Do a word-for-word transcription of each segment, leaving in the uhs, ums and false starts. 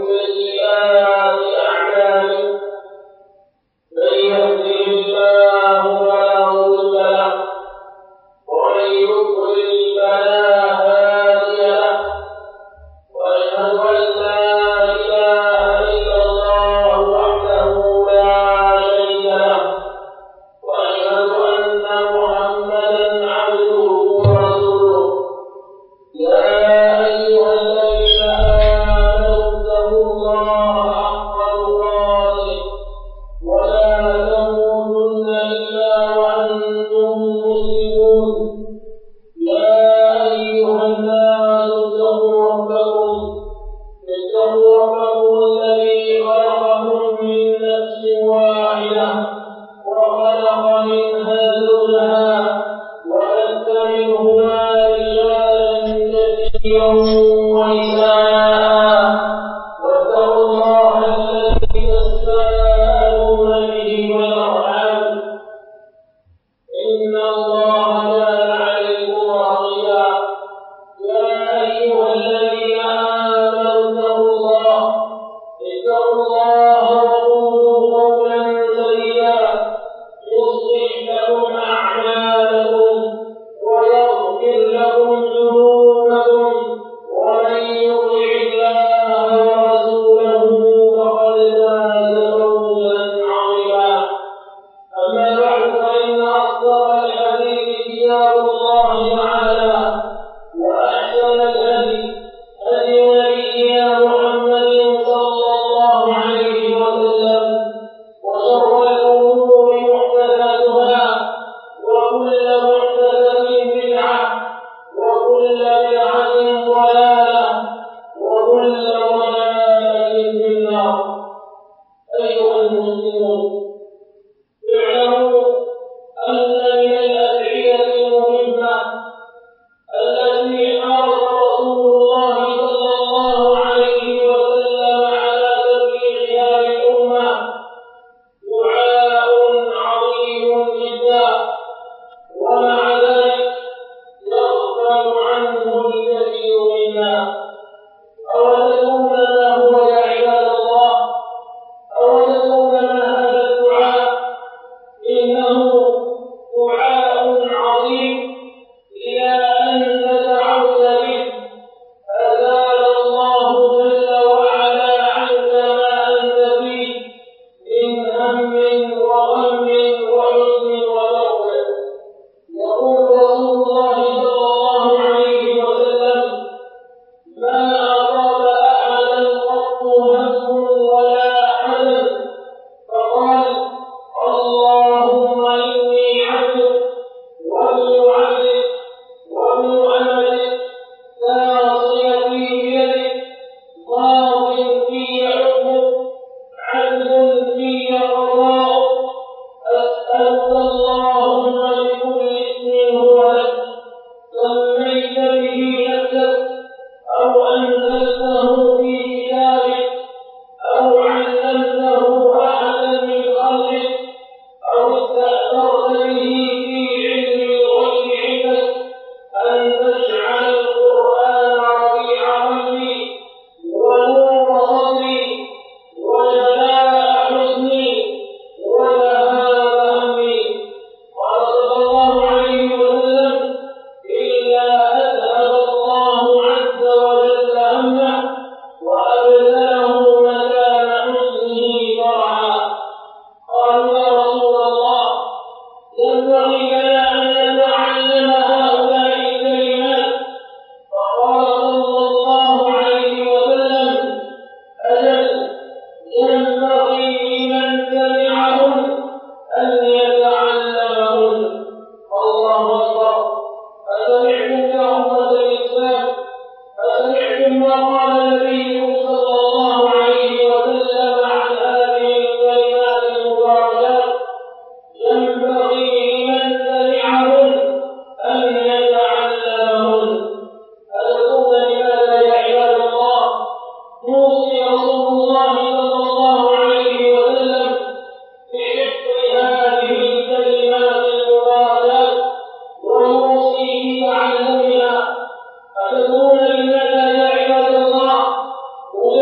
هدي نبينا محمد صلى الله عليه وسلم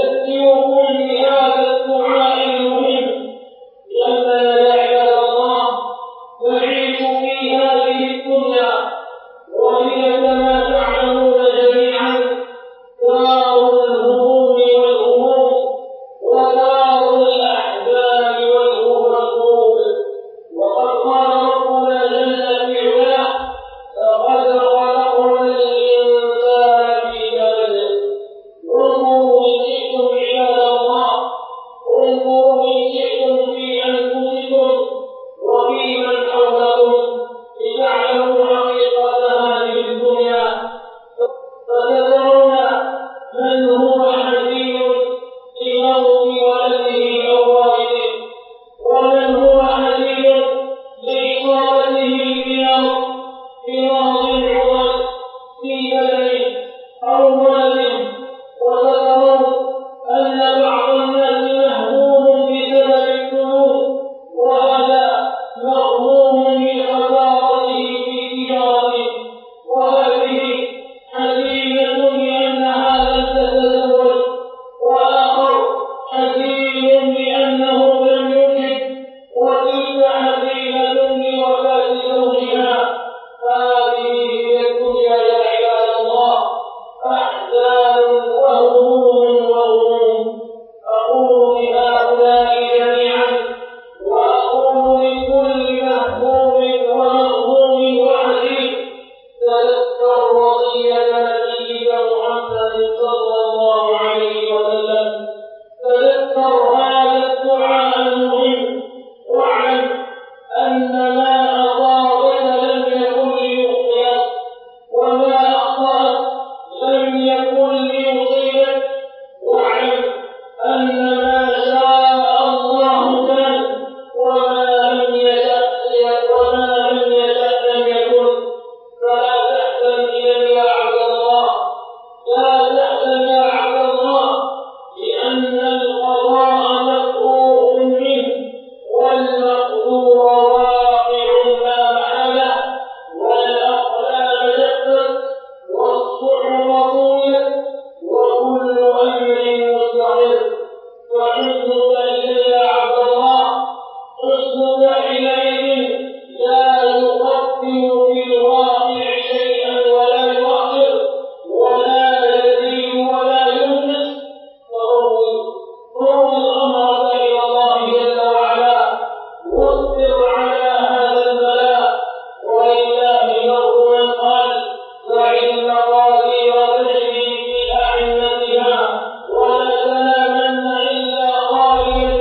ولا تنامن إلا خاليا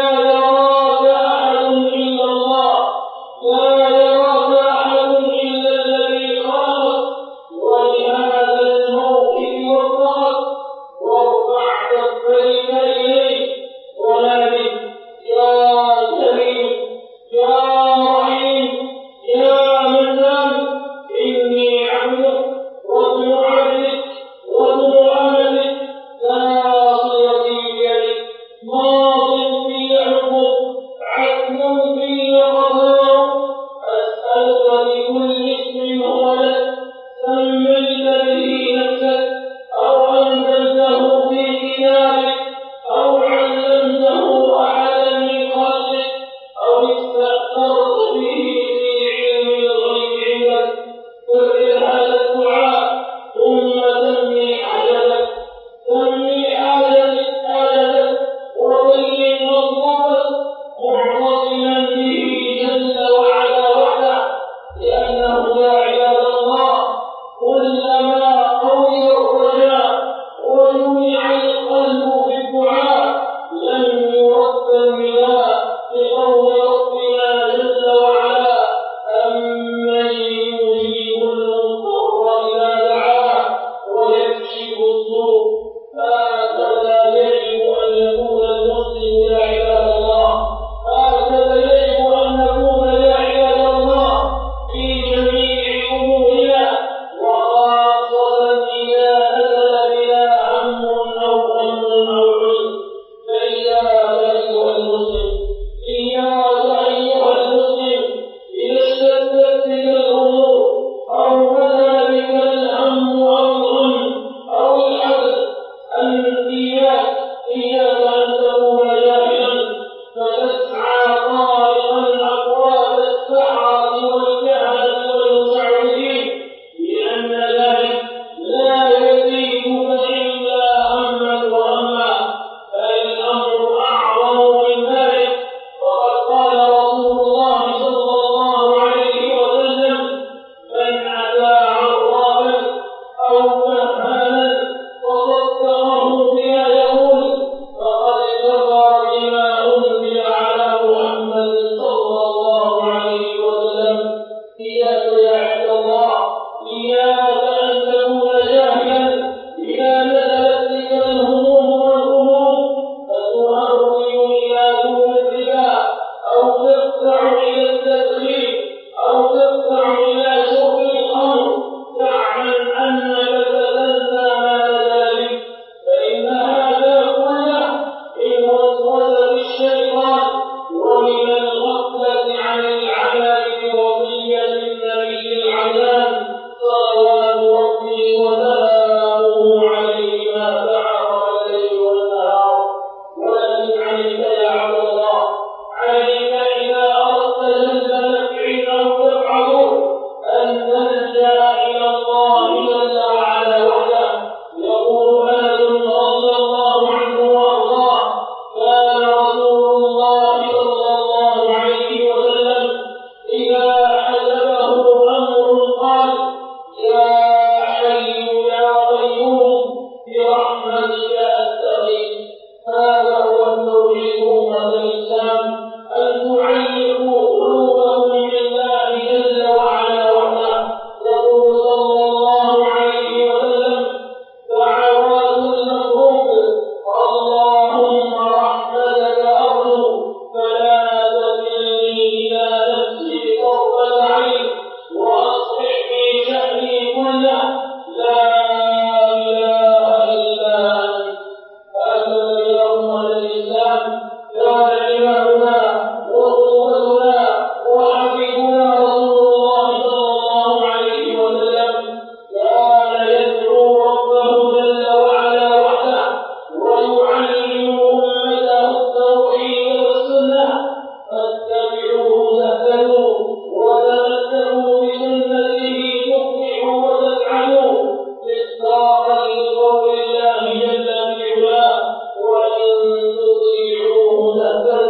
الله جل في علاه وإن تطيعوه تهتدوا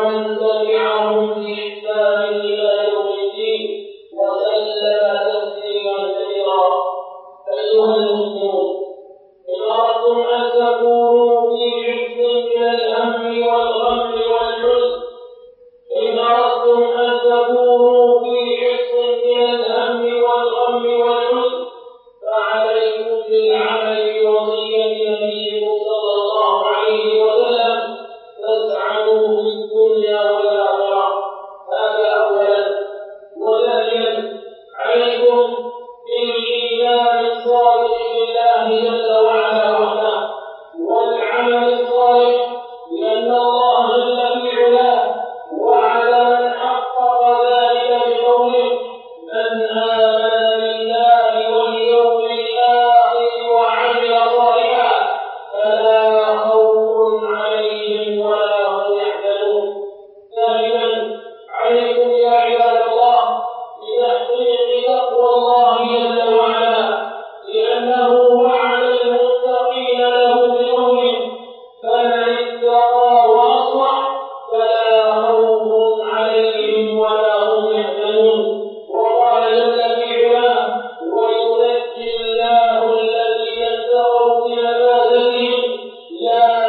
ومن تبعهم بإحسان إلى يوم الدين وسلم تسليما كثيرا. أيها المسلمون، إن أردتم أن تكونوا في عز من الهم والغم والحزن إن أردتم أن تكونوا في عز من الهم والغم والحزن فعليكم بالعمل بوصية نبيكم صلى الله عليه وسلم تسعدوا في الدنيا والآخرة. هذا أولا. وثانيا، عليكم بالإيمان الصادق بالله جل وعلا وحده والعمل الصالح، لأن الله جل في علاه وعد من حقق ذلك بقوله: من آمن بالله واليوم الآخر وعمل صالحا فلا خوف عليهم ولا هم يحزنون. ثالثا، عليكم يا عباد الله بتحقيق تقوى الله جل وعلا، لأنه وعد المتقين له بقوله: فمن اتقى وأصلح فلا خوف عليهم ولا هم يحزنون. وقال جل في علاه: وينجي الله الذين اتقوا بمفازتهم لا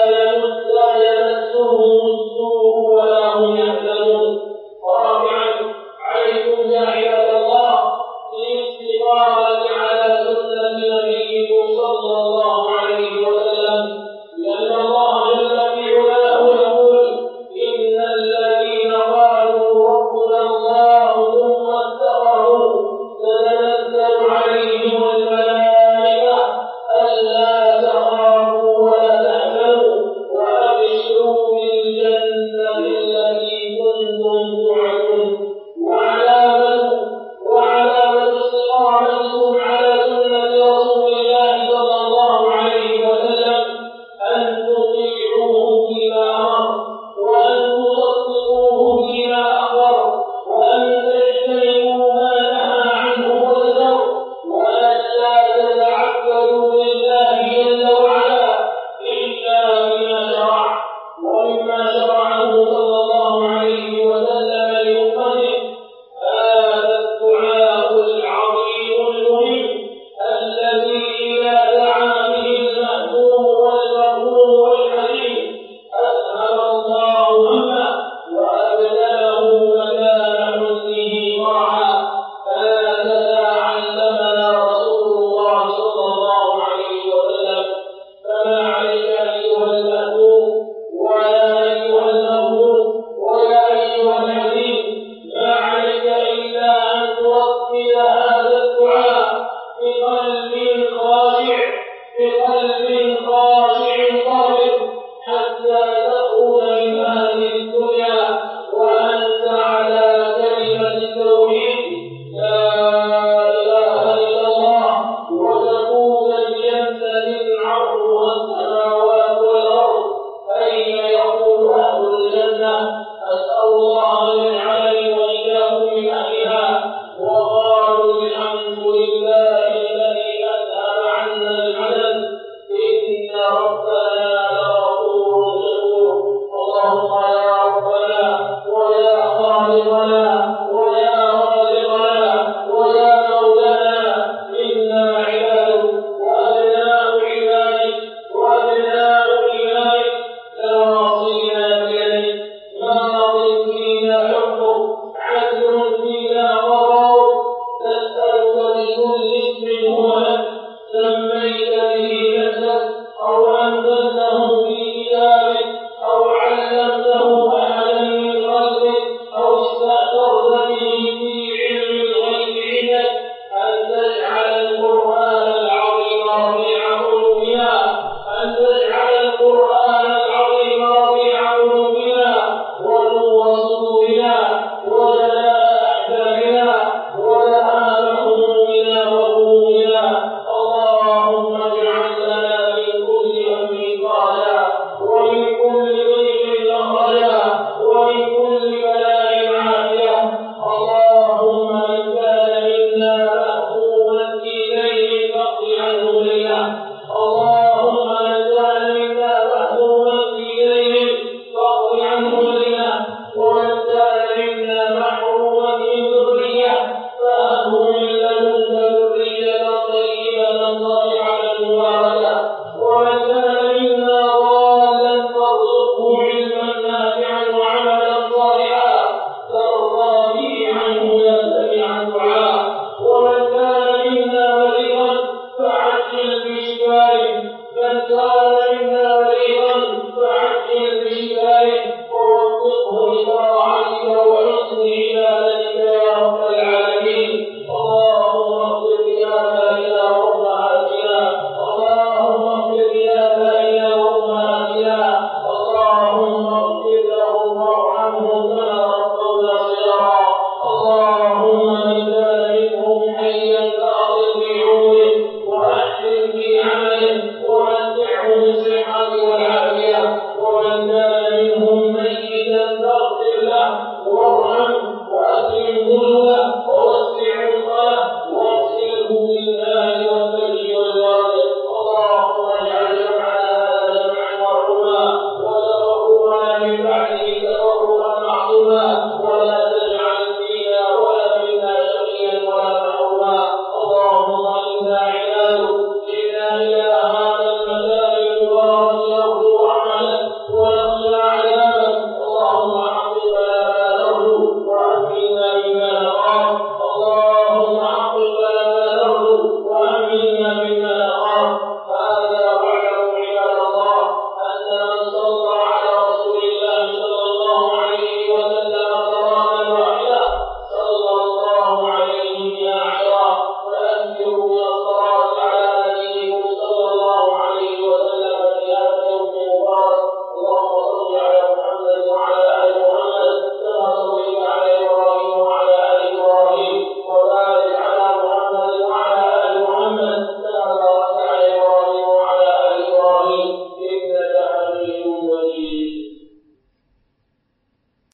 يمسهم السوء ولا هم يحزنون. ورابعا، عليكم يا عباد الله بالاستقامة على سنة نبيكم صلى الله عليه وسلم، لأن الله جل في علاه يقول: إن الذين قالوا ربنا الله ثم استقاموا تتنزل عليهم الملائكة ألا تخافوا ولا تحزنوا وأبشروا بالجنة التي كنتم توعدون. وعلامة وعلامة استقامتكم على سنة رسول الله صلى الله عليه وسلم أن تطيعوه فيما أمر، وأن تصدقوه فيما أخبر، وأن تجتنبوا ما نهى عنه وزجر، وأن لا تتعبدوا بالله جل وعلا إلا بما شرع. ومما شرعه صلى الله عليه وسلم لأمته هذا الدعاء العظيم المهم الذي إذا دعا به المأموم والمغموم والحزين أذهب الله همه وأبدله مكان حزنه فرحا. هكذا علمنا رسول الله صلى الله عليه وسلم. فما عليك أيها المأموم ويا أيها المغموم ويا أيها الحزين، ما عليك إلا أن ترتل هذا الدعاء بقلب خاشع بقلب خاشع صابر حتى تخرج من هذه الدنيا وأنت على كلمة التوحيد لا إله إلا الله، وتكون بجنة عرضها السماوات والأرض. أين يقول أهل الجنة: أسأل الله أن يجعلني وإياكم من أهلها، وقالوا الحمد لله الذي أذهب عنا الحزن إن ربنا لغفور شكور. اللهم يا ربنا ويا خالقنا ويا رازقنا ويا مولانا، إنا عبادك وأبناء عبادك وأبناء إمائك نواصينا بيدك، ماض فينا حكمك الله وارض عنه وأكرم نزله